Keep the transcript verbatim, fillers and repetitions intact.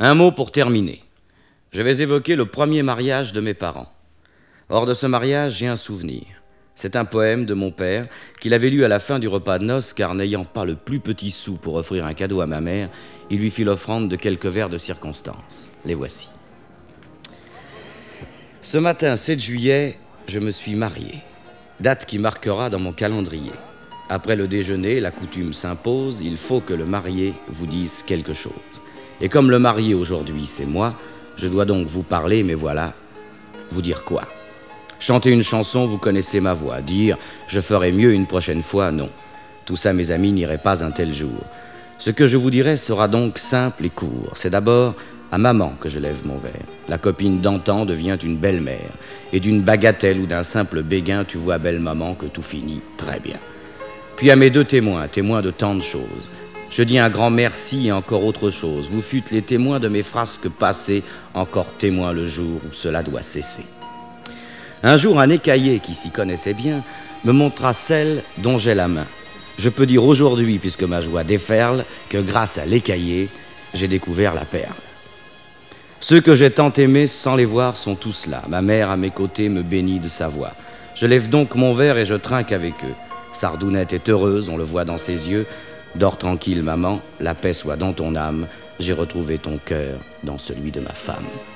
Un mot pour terminer. Je vais évoquer le premier mariage de mes parents. Hors de ce mariage, j'ai un souvenir. C'est un poème de mon père qu'il avait lu à la fin du repas de noces, car n'ayant pas le plus petit sou pour offrir un cadeau à ma mère, il lui fit l'offrande de quelques vers de circonstance. Les voici. Ce matin, sept juillet, je me suis marié. Date qui marquera dans mon calendrier. Après le déjeuner, la coutume s'impose, il faut que le marié vous dise quelque chose. Et comme le marié aujourd'hui, c'est moi, je dois donc vous parler, mais voilà, vous dire quoi ? Chanter une chanson, vous connaissez ma voix. Dire « je ferai mieux une prochaine fois », non. Tout ça, mes amis, n'irait pas un tel jour. Ce que je vous dirai sera donc simple et court. C'est d'abord à maman que je lève mon verre. La copine d'antan devient une belle-mère. Et d'une bagatelle ou d'un simple béguin, tu vois, belle maman, que tout finit très bien. Puis à mes deux témoins, témoins de tant de choses. Je dis un grand merci et encore autre chose. Vous fûtes les témoins de mes frasques passées, encore témoins le jour où cela doit cesser. Un jour, un écaillé qui s'y connaissait bien me montra celle dont j'ai la main. Je peux dire aujourd'hui, puisque ma joie déferle, que grâce à l'écaillé, j'ai découvert la perle. Ceux que j'ai tant aimés sans les voir sont tous là. Ma mère à mes côtés me bénit de sa voix. Je lève donc mon verre et je trinque avec eux. Sardounette est heureuse, on le voit dans ses yeux. Dors tranquille, maman, la paix soit dans ton âme. J'ai retrouvé ton cœur dans celui de ma femme.